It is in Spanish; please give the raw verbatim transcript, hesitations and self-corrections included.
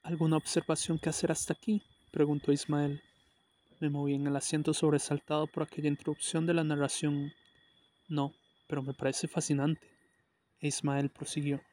¿Alguna observación que hacer hasta aquí?, preguntó Ismael. Me moví en el asiento sobresaltado por aquella interrupción de la narración. No, pero me parece fascinante. E Ismael prosiguió.